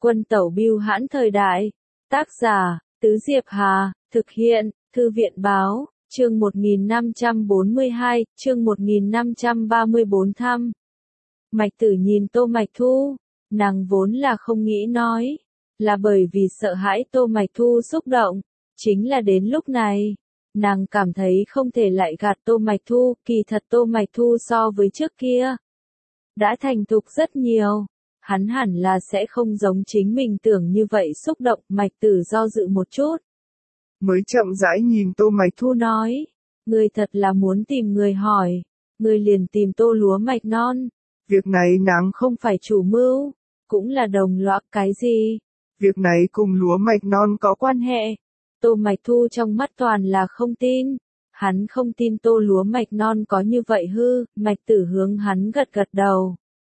Quân tẩu bưu hãn thời đại. Tác giả, Tứ Diệp Hà, thực hiện, Thư viện báo, chương 1542, chương 1534 thăm. Mạch Tử nhìn Tô Mạch Thu, nàng vốn là không nghĩ nói, là bởi vì sợ hãi Tô Mạch Thu xúc động, chính là đến lúc này, nàng cảm thấy không thể lại gạt Tô Mạch Thu, kỳ thật Tô Mạch Thu so với trước kia đã thành thục rất nhiều, hắn hẳn là sẽ không giống chính mình tưởng như vậy xúc động. Mạch Tử do dự một chút, mới chậm rãi nhìn Tô Mạch Thu nói, ngươi thật là muốn tìm người hỏi, ngươi liền tìm Tô Lúa Mạch Non. Việc này nàng không phải chủ mưu, cũng là đồng lõa. Cái gì? Việc này cùng Lúa Mạch Non có quan hệ. Tô Mạch Thu trong mắt toàn là không tin. Hắn không tin Tô Lúa Mạch Non có như vậy hư. Mạch Tử hướng hắn gật gật đầu.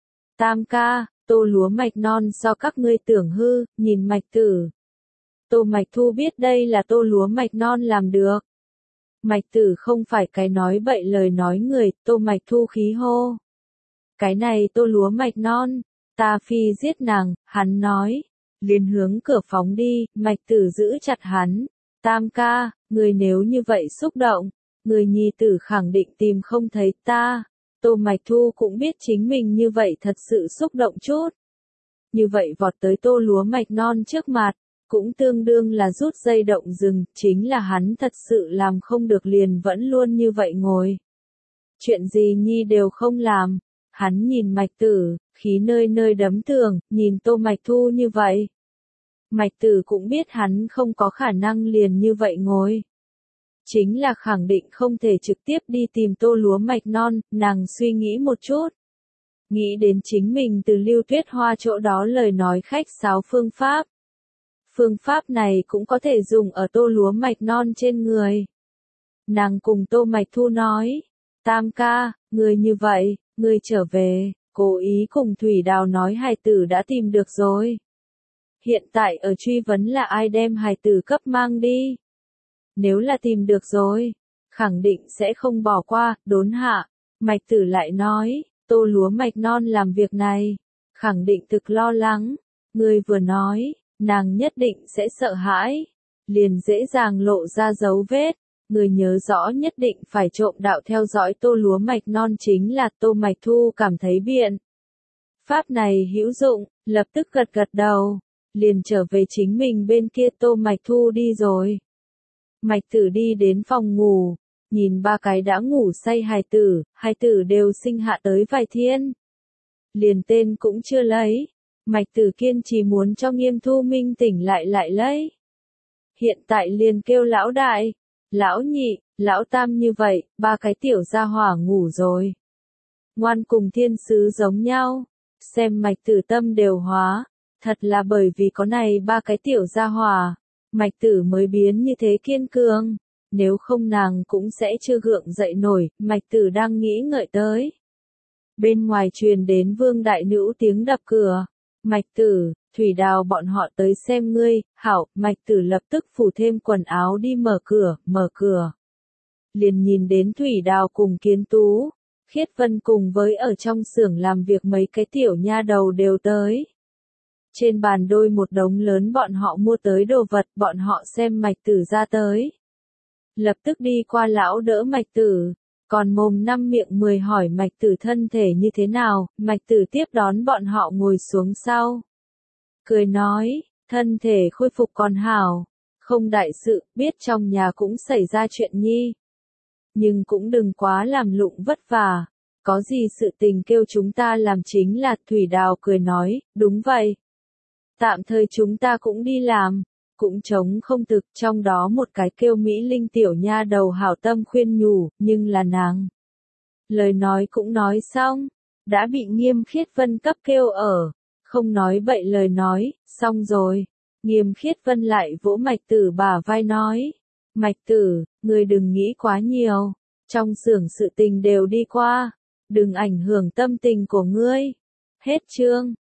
Tam ca, Tô Lúa Mạch Non do các ngươi tưởng hư, nhìn Mạch Tử. Tô Mạch Thu biết đây là Tô Lúa Mạch Non làm được. Mạch Tử không phải cái nói bậy lời nói người. Tô Mạch Thu khí hô. Cái này Tô Lúa Mạch Non, ta phi giết nàng, hắn nói, liền hướng cửa phóng đi. Mạch Tử giữ chặt hắn, Tam ca, người nếu như vậy xúc động, người nhi tử khẳng định tìm không thấy ta. Tô Mạch Thu cũng biết chính mình như vậy thật sự xúc động chút. Như vậy vọt tới Tô Lúa Mạch Non trước mặt, cũng tương đương là rút dây động rừng, chính là hắn thật sự làm không được liền vẫn luôn như vậy ngồi. Chuyện gì nhi đều không làm. Hắn nhìn Mạch Tử, khí nơi nơi đấm tường, nhìn Tô Mạch Thu như vậy. Mạch Tử cũng biết hắn không có khả năng liền như vậy ngồi. Chính là khẳng định không thể trực tiếp đi tìm Tô Lúa Mạch Non, nàng suy nghĩ một chút. Nghĩ đến chính mình từ Lưu Tuyết Hoa chỗ đó lời nói khách sáo phương pháp. Phương pháp này cũng có thể dùng ở Tô Lúa Mạch Non trên người. Nàng cùng Tô Mạch Thu nói, Tam ca, người như vậy, ngươi trở về, cố ý cùng Thủy Đào nói hài tử đã tìm được rồi. Hiện tại ở truy vấn là ai đem hài tử cấp mang đi. Nếu là tìm được rồi, khẳng định sẽ không bỏ qua. Đốn hạ, Mạch Tử lại nói, Tô Lúa Mạch Non làm việc này, khẳng định thực lo lắng. Ngươi vừa nói, nàng nhất định sẽ sợ hãi, liền dễ dàng lộ ra dấu vết. Người nhớ rõ nhất định phải trộm đạo theo dõi Tô Lúa Mạch Non chính là Tô Mạch Thu cảm thấy biện. Pháp này hữu dụng, lập tức gật gật đầu, liền trở về chính mình bên kia. Tô Mạch Thu đi rồi. Mạch Tử đi đến phòng ngủ, nhìn ba cái đã ngủ say hài tử đều sinh hạ tới vài thiên. Liền tên cũng chưa lấy, Mạch Tử kiên trì muốn cho Nghiêm Thu Minh tỉnh lại lấy. Hiện tại liền kêu lão đại, lão nhị, lão tam như vậy, ba cái tiểu gia hỏa ngủ rồi. Ngoan cùng thiên sứ giống nhau, xem Mạch Tử tâm đều hóa, thật là bởi vì có này ba cái tiểu gia hỏa, Mạch Tử mới biến như thế kiên cường, nếu không nàng cũng sẽ chưa gượng dậy nổi. Mạch Tử đang nghĩ ngợi tới. Bên ngoài truyền đến Vương đại nữ tiếng đập cửa. Mạch Tử, Thủy Đào bọn họ tới xem ngươi. Hảo. Mạch Tử lập tức phủ thêm quần áo đi mở cửa. Liền nhìn đến Thủy Đào cùng Kiến Tú, Khiết Vân cùng với ở trong xưởng làm việc mấy cái tiểu nha đầu đều tới. Trên bàn đôi một đống lớn bọn họ mua tới đồ vật, bọn họ xem Mạch Tử ra tới. Lập tức đi qua lão đỡ Mạch Tử, còn mồm năm miệng 10 hỏi Mạch Tử thân thể như thế nào. Mạch Tử tiếp đón bọn họ ngồi xuống sau. Cười nói, thân thể khôi phục còn hảo, không đại sự, biết trong nhà cũng xảy ra chuyện nhi. Nhưng cũng đừng quá làm lụng vất vả, có gì sự tình kêu chúng ta làm chính là. Thủy Đào cười nói, đúng vậy. Tạm thời chúng ta cũng đi làm, cũng chống không thực. Trong đó một cái kêu Mỹ Linh tiểu nha đầu hảo tâm khuyên nhủ, nhưng là nàng. Lời nói cũng nói xong, đã bị Nghiêm Khiết Vân cấp kêu ở, không nói bậy lời nói, xong rồi. Nghiêm Khiết Vân lại vỗ Mạch Tử bả vai nói, Mạch Tử, ngươi đừng nghĩ quá nhiều, trong xưởng sự tình đều đi qua, đừng ảnh hưởng tâm tình của ngươi. Hết chương.